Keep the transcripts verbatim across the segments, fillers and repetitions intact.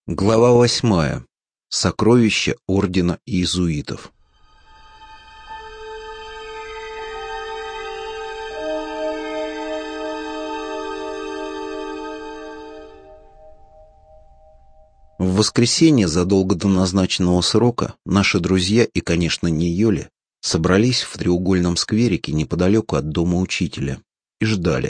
Глава восьмая. Сокровища ордена иезуитов. В воскресенье, задолго до назначенного срока, наши друзья и, конечно, не Йоли, собрались в треугольном скверике неподалеку от дома учителя и ждали.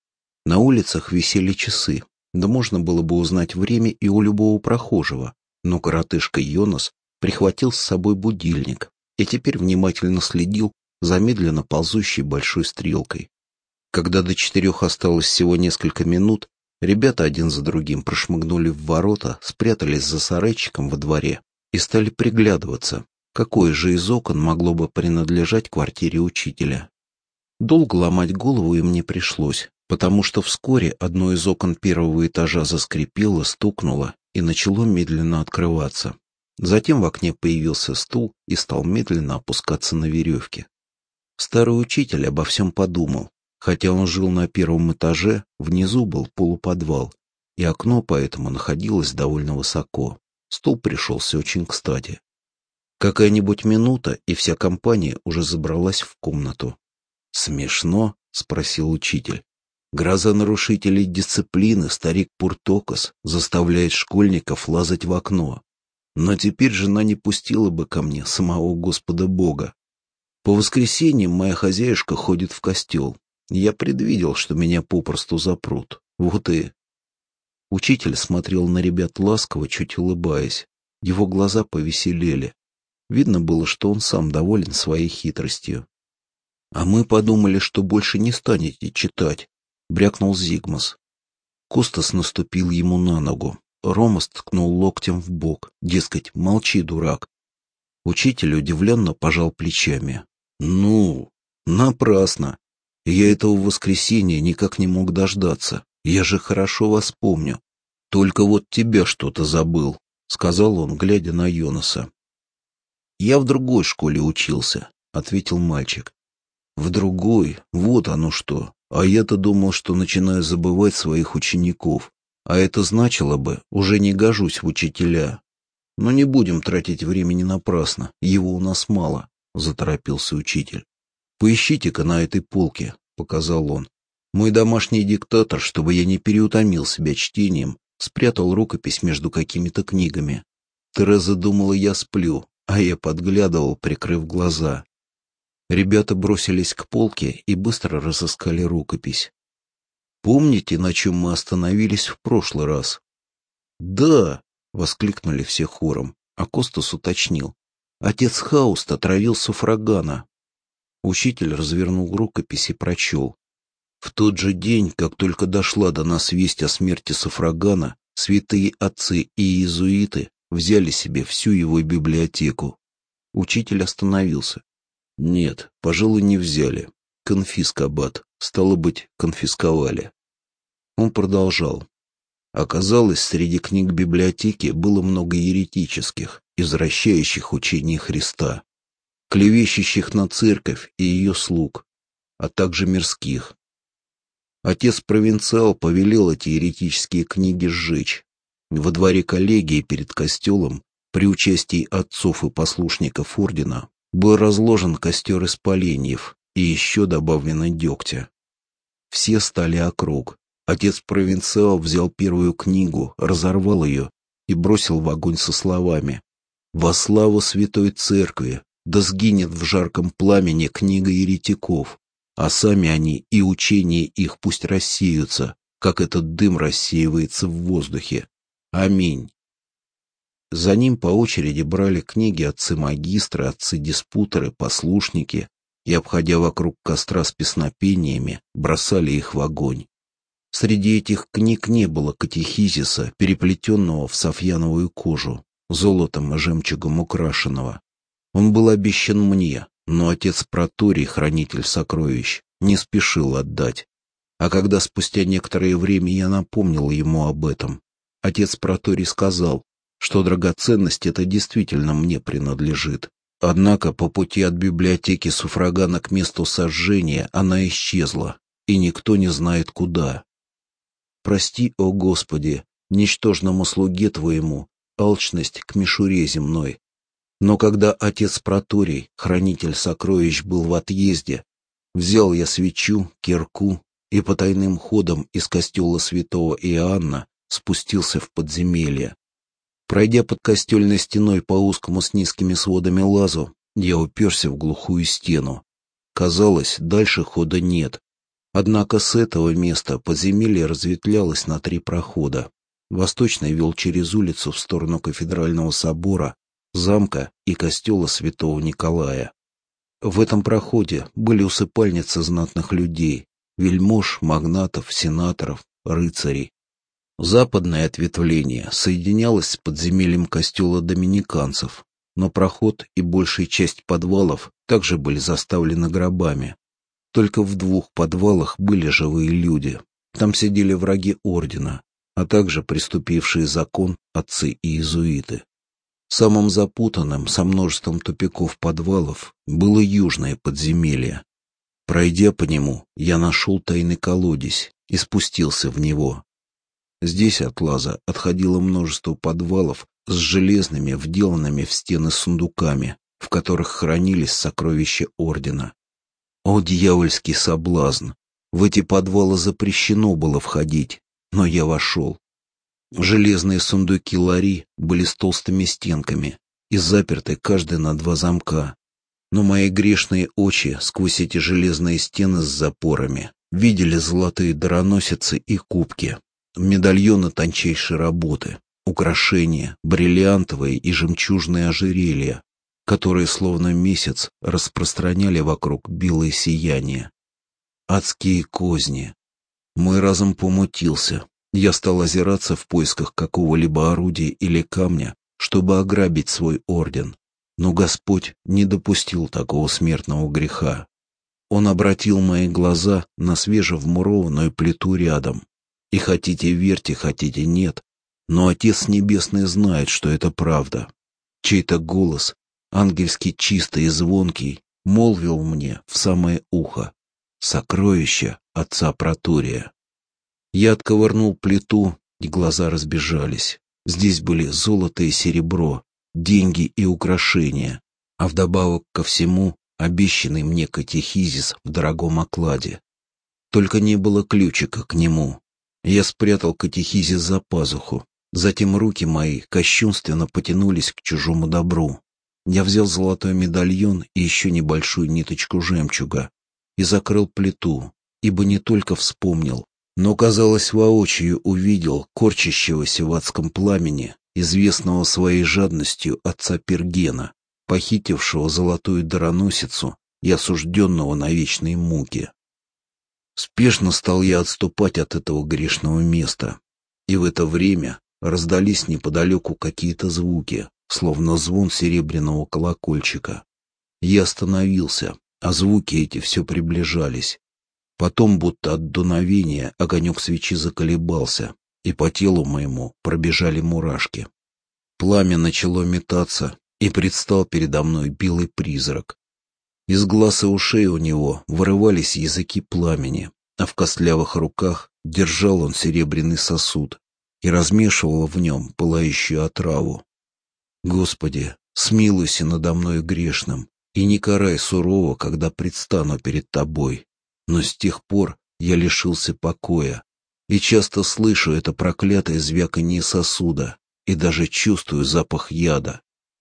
На улицах висели часы, да можно было бы узнать время и у любого прохожего, но коротышка Йонас прихватил с собой будильник и теперь внимательно следил за медленно ползущей большой стрелкой. Когда до четырех осталось всего несколько минут, ребята один за другим прошмыгнули в ворота, спрятались за сарайчиком во дворе и стали приглядываться, какое же из окон могло бы принадлежать квартире учителя. Долго ломать голову им не пришлось, потому что вскоре одно из окон первого этажа заскрипело, стукнуло и начало медленно открываться. Затем в окне появился стул и стал медленно опускаться на веревке. Старый учитель обо всем подумал. Хотя он жил на первом этаже, внизу был полуподвал, и окно поэтому находилось довольно высоко. Стул пришелся очень кстати. Какая-нибудь минута, и вся компания уже забралась в комнату. «Смешно?» — спросил учитель. «Гроза нарушителей дисциплины, старик Пуртокос, заставляет школьников лазать в окно. Но теперь жена не пустила бы ко мне самого Господа Бога. По воскресеньям моя хозяюшка ходит в костел. Я предвидел, что меня попросту запрут. Вот и...» Учитель смотрел на ребят ласково, чуть улыбаясь. Его глаза повеселели. Видно было, что он сам доволен своей хитростью. «А мы подумали, что больше не станете читать», — брякнул Зигмас. Костас наступил ему на ногу. Ромас ткнул локтем в бок, дескать, молчи, дурак. Учитель удивленно пожал плечами. «Ну, напрасно. Я этого воскресенья никак не мог дождаться. Я же хорошо вас помню. Только вот тебя что-то забыл», — сказал он, глядя на Йонаса. «Я в другой школе учился», — ответил мальчик. «В другой? Вот оно что. А я-то думал, что начинаю забывать своих учеников. А это значило бы, уже не гожусь в учителя. Но не будем тратить времени напрасно. Его у нас мало», — заторопился учитель. «Поищите-ка на этой полке», — показал он. «Мой домашний диктатор, чтобы я не переутомил себя чтением, спрятал рукопись между какими-то книгами. Тереза думала, я сплю, а я подглядывал, прикрыв глаза». Ребята бросились к полке и быстро разыскали рукопись. «Помните, на чем мы остановились в прошлый раз?» «Да!» — воскликнули все хором, а Костас уточнил. «Отец Хауст отравил суфрагана». Учитель развернул рукопись и прочел. «В тот же день, как только дошла до нас весть о смерти суфрагана, святые отцы и иезуиты взяли себе всю его библиотеку». Учитель остановился. «Нет, пожалуй, не взяли. Конфискабат. Стало быть, конфисковали». Он продолжал. «Оказалось, среди книг библиотеки было много еретических, извращающих учение Христа, клевещущих на церковь и ее слуг, а также мирских. Отец-провинциал повелел эти еретические книги сжечь. Во дворе коллегии перед костелом, при участии отцов и послушников ордена, был разложен костер из поленьев и еще добавлено дегтя. Все стали округ. Отец-провинциал взял первую книгу, разорвал ее и бросил в огонь со словами: «Во славу Святой Церкви, да сгинет в жарком пламени книга еретиков, а сами они и учения их пусть рассеются, как этот дым рассеивается в воздухе. Аминь». За ним по очереди брали книги отцы-магистры, отцы-диспуторы, послушники и, обходя вокруг костра с песнопениями, бросали их в огонь. Среди этих книг не было катехизиса, переплетенного в софьяновую кожу, золотом и жемчугом украшенного. Он был обещан мне, но отец Проторий, хранитель сокровищ, не спешил отдать. А когда спустя некоторое время я напомнил ему об этом, отец Проторий сказал, что драгоценность эта действительно мне принадлежит. Однако по пути от библиотеки суфрагана к месту сожжения она исчезла, и никто не знает куда. Прости, о Господи, ничтожному слуге твоему, алчность к мишуре земной. Но когда отец Проторий, хранитель сокровищ, был в отъезде, взял я свечу, кирку и по тайным ходам из костела святого Иоанна спустился в подземелье. Пройдя под костельной стеной по узкому с низкими сводами лазу, я уперся в глухую стену. Казалось, дальше хода нет. Однако с этого места подземелье разветвлялось на три прохода. Восточный вел через улицу в сторону кафедрального собора, замка и костела святого Николая. В этом проходе были усыпальницы знатных людей, вельмож, магнатов, сенаторов, рыцарей. Западное ответвление соединялось с подземельем костела доминиканцев, но проход и большая часть подвалов также были заставлены гробами. Только в двух подвалах были живые люди. Там сидели враги ордена, а также приступившие закон отцы и иезуиты. Самым запутанным, со множеством тупиков подвалов, было южное подземелье. Пройдя по нему, я нашел тайный колодец и спустился в него. Здесь от лаза отходило множество подвалов с железными, вделанными в стены сундуками, в которых хранились сокровища ордена. О, дьявольский соблазн! В эти подвалы запрещено было входить, но я вошел. Железные сундуки лари были с толстыми стенками и заперты каждый на два замка. Но мои грешные очи сквозь эти железные стены с запорами видели золотые дароносицы и кубки, медальоны тончайшей работы, украшения, бриллиантовые и жемчужные ожерелья, которые словно месяц распространяли вокруг белое сияние. Адские козни. Мой разум помутился. Я стал озираться в поисках какого-либо орудия или камня, чтобы ограбить свой орден. Но Господь не допустил такого смертного греха. Он обратил мои глаза на свежевмурованную плиту рядом. И хотите верьте, хотите нет, но Отец Небесный знает, что это правда. Чей-то голос, ангельски чистый и звонкий, молвил мне в самое ухо: «Сокровища отца Протория». Я отковырнул плиту, и глаза разбежались. Здесь были золото и серебро, деньги и украшения, а вдобавок ко всему обещанный мне катехизис в дорогом окладе. Только не было ключика к нему. Я спрятал катехизис за пазуху. Затем руки мои кощунственно потянулись к чужому добру. Я взял золотой медальон и еще небольшую ниточку жемчуга и закрыл плиту, ибо не только вспомнил, но, казалось, воочию увидел корчащегося в адском пламени известного своей жадностью отца Пергена, похитившего золотую дароносицу и осужденного на вечные муки. Спешно стал я отступать от этого грешного места, и в это время раздались неподалеку какие-то звуки, словно звон серебряного колокольчика. Я остановился, а звуки эти все приближались. Потом, будто от дуновения, огонек свечи заколебался, и по телу моему пробежали мурашки. Пламя начало метаться, и предстал передо мной белый призрак. Из глаз и ушей у него вырывались языки пламени, а в костлявых руках держал он серебряный сосуд и размешивал в нем пылающую отраву. Господи, смилуйся надо мной грешным, и не карай сурово, когда предстану перед Тобой. Но с тех пор я лишился покоя, и часто слышу это проклятое звяканье сосуда, и даже чувствую запах яда.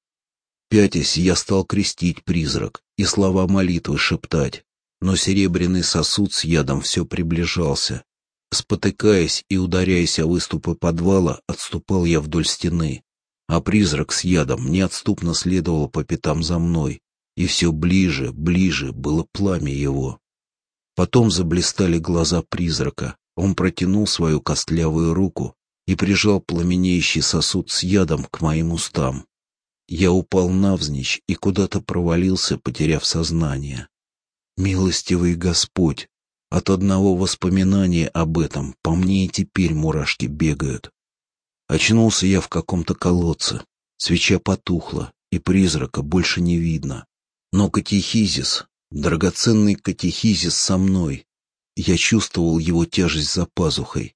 Пятясь, я стал крестить призрак и слова молитвы шептать, но серебряный сосуд с ядом все приближался. Спотыкаясь и ударяясь о выступы подвала, отступал я вдоль стены, а призрак с ядом неотступно следовал по пятам за мной, и все ближе, ближе было пламя его. Потом заблистали глаза призрака, он протянул свою костлявую руку и прижал пламенеющий сосуд с ядом к моим устам. Я упал навзничь и куда-то провалился, потеряв сознание. Милостивый Господь, от одного воспоминания об этом по мне и теперь мурашки бегают. Очнулся я в каком-то колодце, свеча потухла, и призрака больше не видно. Но катехизис, драгоценный катехизис со мной, я чувствовал его тяжесть за пазухой.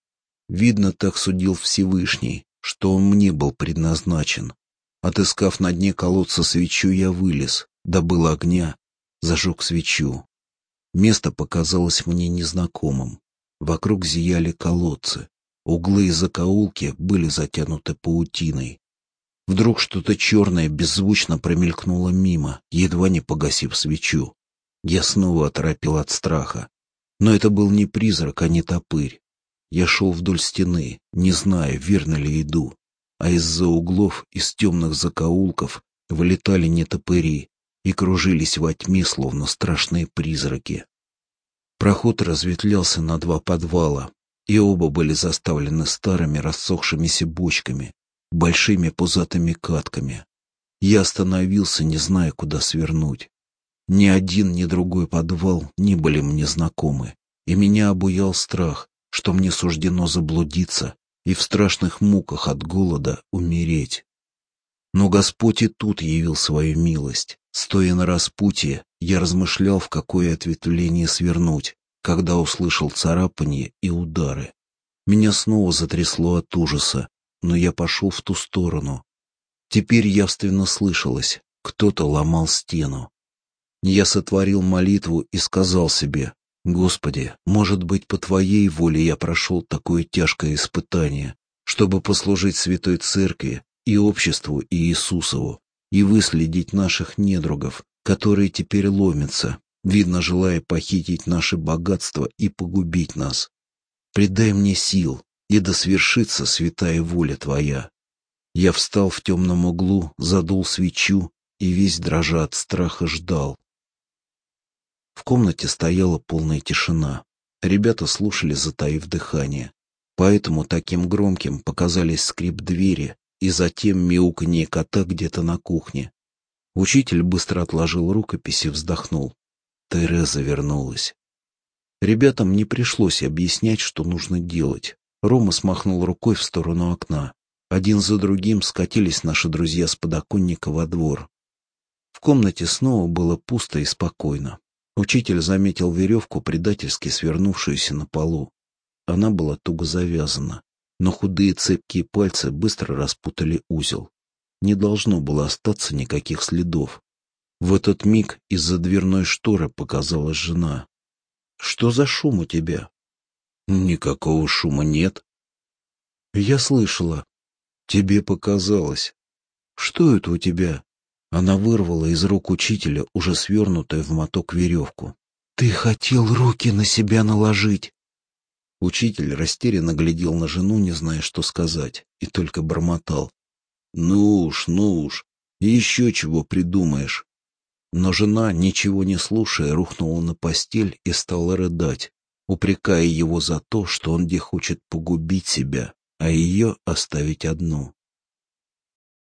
Видно, так судил Всевышний, что он мне был предназначен. Отыскав на дне колодца свечу, я вылез, добыл огня, зажег свечу. Место показалось мне незнакомым. Вокруг зияли колодцы. Углы и закоулки были затянуты паутиной. Вдруг что-то черное беззвучно промелькнуло мимо, едва не погасив свечу. Я снова оторопел от страха. Но это был не призрак, а не топырь. Я шел вдоль стены, не зная, верно ли иду, а из-за углов, из темных закоулков вылетали нетопыри и кружились во тьме, словно страшные призраки. Проход разветвлялся на два подвала, и оба были заставлены старыми рассохшимися бочками, большими пузатыми катками. Я остановился, не зная, куда свернуть. Ни один, ни другой подвал не были мне знакомы, и меня обуял страх, что мне суждено заблудиться и в страшных муках от голода умереть. Но Господь и тут явил свою милость. Стоя на распутье, я размышлял, в какое ответвление свернуть, когда услышал царапанье и удары. Меня снова затрясло от ужаса, но я пошел в ту сторону. Теперь явственно слышалось, кто-то ломал стену. Я сотворил молитву и сказал себе: «Господи, может быть, по Твоей воле я прошел такое тяжкое испытание, чтобы послужить Святой Церкви и обществу Иисусову и выследить наших недругов, которые теперь ломятся, видно, желая похитить наше богатство и погубить нас. Придай мне сил, и да свершится святая воля Твоя». Я встал в темном углу, задул свечу и весь дрожа от страха ждал. В комнате стояла полная тишина. Ребята слушали, затаив дыхание. Поэтому таким громким показались скрип двери и затем мяуканье кота где-то на кухне. Учитель быстро отложил рукопись и вздохнул. Тереза вернулась. Ребятам не пришлось объяснять, что нужно делать. Рома смахнул рукой в сторону окна. Один за другим скатились наши друзья с подоконника во двор. В комнате снова было пусто и спокойно. Учитель заметил веревку, предательски свернувшуюся на полу. Она была туго завязана, но худые цепкие пальцы быстро распутали узел. Не должно было остаться никаких следов. В этот миг из-за дверной шторы показалась жена. «Что за шум у тебя?» «Никакого шума нет». «Я слышала. Тебе показалось. Что это у тебя?» Она вырвала из рук учителя уже свернутую в моток веревку. «Ты хотел руки на себя наложить!» Учитель растерянно глядел на жену, не зная, что сказать, и только бормотал. «Ну уж, ну уж, еще чего придумаешь!» Но жена, ничего не слушая, рухнула на постель и стала рыдать, упрекая его за то, что он где хочет погубить себя, а ее оставить одну.